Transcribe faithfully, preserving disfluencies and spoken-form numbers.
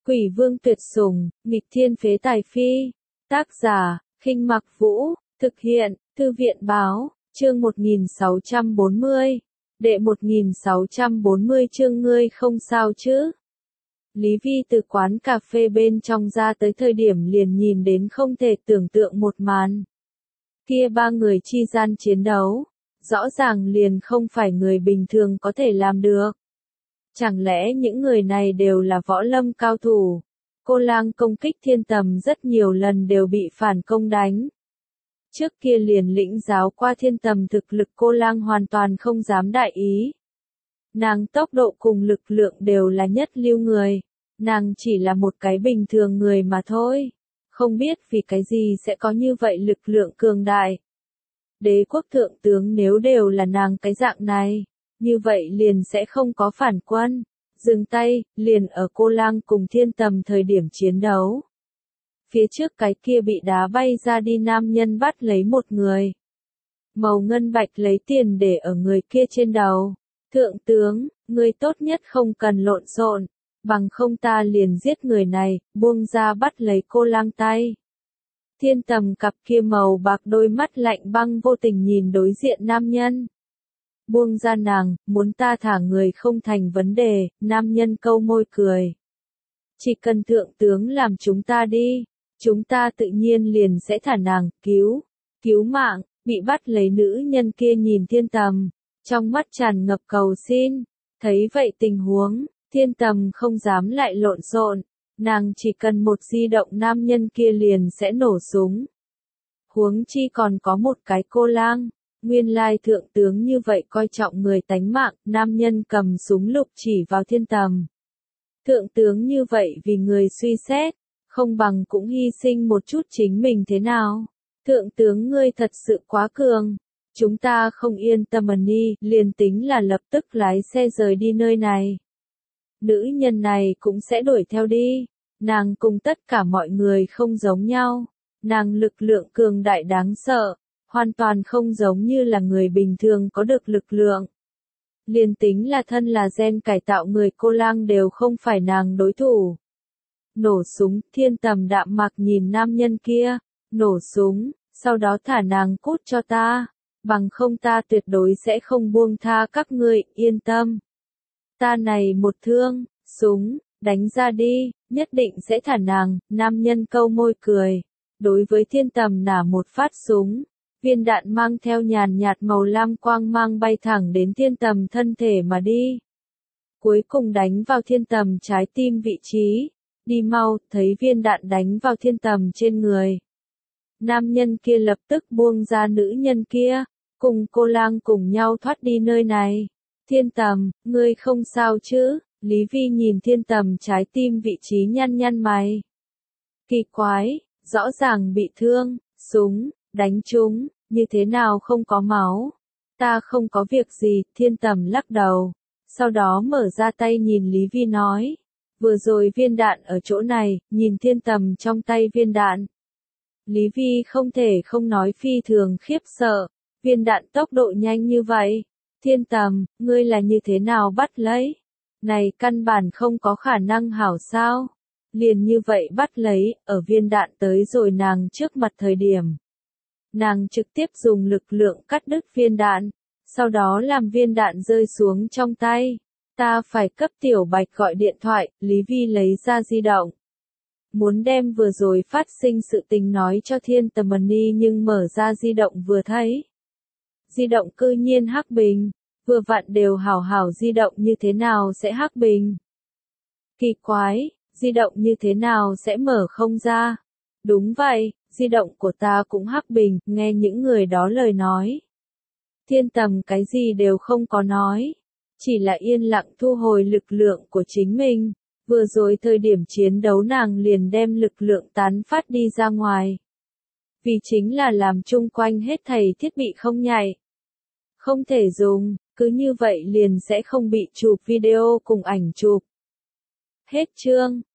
Quỷ vương tuyệt sủng, nghịch thiên phế tài phi. Tác giả, Khinh Mặc Vũ, thực hiện, Thư viện báo, chương một nghìn sáu trăm bốn mươi. Đệ một nghìn sáu trăm bốn mươi chương ngươi không sao chứ? Lý Vi từ quán cà phê bên trong ra tới thời điểm liền nhìn đến không thể tưởng tượng một màn. Kia ba người chi gian chiến đấu, rõ ràng liền không phải người bình thường có thể làm được. Chẳng lẽ những người này đều là võ lâm cao thủ? Cô lang công kích thiên tầm rất nhiều lần đều bị phản công đánh. Trước kia liền lĩnh giáo qua thiên tầm thực lực cô lang hoàn toàn không dám đại ý. Nàng tốc độ cùng lực lượng đều là nhất lưu người. Nàng chỉ là một cái bình thường người mà thôi. Không biết vì cái gì sẽ có như vậy lực lượng cường đại. Đế quốc thượng tướng nếu đều là nàng cái dạng này, như vậy liền sẽ không có phản quân. Dừng tay, liền ở cô lang cùng thiên tầm thời điểm chiến đấu. Phía trước cái kia bị đá bay ra đi nam nhân bắt lấy một người. Màu ngân bạch lấy tiền để ở người kia trên đầu. Thượng tướng, ngươi tốt nhất không cần lộn xộn, bằng không ta liền giết người này, buông ra bắt lấy cô lang tay. Thiên tầm cặp kia màu bạc đôi mắt lạnh băng vô tình nhìn đối diện nam nhân. Buông ra nàng, muốn ta thả người không thành vấn đề, nam nhân câu môi cười. Chỉ cần thượng tướng làm chúng ta đi, chúng ta tự nhiên liền sẽ thả nàng, cứu, cứu mạng. Bị bắt lấy nữ nhân kia nhìn thiên tầm, trong mắt tràn ngập cầu xin. Thấy vậy tình huống, thiên tầm không dám lại lộn xộn, nàng chỉ cần một di động nam nhân kia liền sẽ nổ súng. Huống chi còn có một cái cô lang, nguyên lai thượng tướng như vậy coi trọng người tánh mạng, nam nhân cầm súng lục chỉ vào thiên tầm. Thượng tướng như vậy vì người suy xét, không bằng cũng hy sinh một chút chính mình thế nào. Thượng tướng ngươi thật sự quá cường, chúng ta không yên tâm đi, liền tính là lập tức lái xe rời đi nơi này. Nữ nhân này cũng sẽ đuổi theo đi, nàng cùng tất cả mọi người không giống nhau, nàng lực lượng cường đại đáng sợ, hoàn toàn không giống như là người bình thường có được lực lượng. Liền tính là thân là gen cải tạo người cô lang đều không phải nàng đối thủ. Nổ súng, thiên tầm đạm mạc nhìn nam nhân kia. Nổ súng, sau đó thả nàng cút cho ta, bằng không ta tuyệt đối sẽ không buông tha các ngươi, yên tâm. Ta này một thương, súng, đánh ra đi, nhất định sẽ thả nàng, nam nhân câu môi cười. Đối với thiên tầm nả một phát súng, viên đạn mang theo nhàn nhạt màu lam quang mang bay thẳng đến thiên tầm thân thể mà đi. Cuối cùng đánh vào thiên tầm trái tim vị trí, đi mau, thấy viên đạn đánh vào thiên tầm trên người. Nam nhân kia lập tức buông ra nữ nhân kia, cùng cô lang cùng nhau thoát đi nơi này. Thiên tầm, ngươi không sao chứ? Lý Vi nhìn thiên tầm trái tim vị trí nhăn nhăn mày. Kỳ quái, rõ ràng bị thương, súng, đánh trúng, như thế nào không có máu? Ta không có việc gì, thiên tầm lắc đầu. Sau đó mở ra tay nhìn Lý Vi nói. Vừa rồi viên đạn ở chỗ này, nhìn thiên tầm trong tay viên đạn. Lý Vi không thể không nói phi thường khiếp sợ, viên đạn tốc độ nhanh như vậy. Thiên tầm, ngươi là như thế nào bắt lấy? Này căn bản không có khả năng hảo sao? Liền như vậy bắt lấy, ở viên đạn tới rồi nàng trước mặt thời điểm. Nàng trực tiếp dùng lực lượng cắt đứt viên đạn, sau đó làm viên đạn rơi xuống trong tay. Ta phải cấp tiểu bạch gọi điện thoại, Lý Vi lấy ra di động. Muốn đem vừa rồi phát sinh sự tình nói cho thiên tầm đi nhưng mở ra di động vừa thấy. Di động cư nhiên hắc bình, vừa vặn đều hảo hảo di động như thế nào sẽ hắc bình. Kỳ quái, di động như thế nào sẽ mở không ra. Đúng vậy, di động của ta cũng hắc bình, nghe những người đó lời nói. Thiên tầm cái gì đều không có nói, chỉ là yên lặng thu hồi lực lượng của chính mình. Vừa rồi thời điểm chiến đấu nàng liền đem lực lượng tán phát đi ra ngoài. Vì chính là làm chung quanh hết thảy thiết bị không nhạy. Không thể dùng, cứ như vậy liền sẽ không bị chụp video cùng ảnh chụp. Hết chương.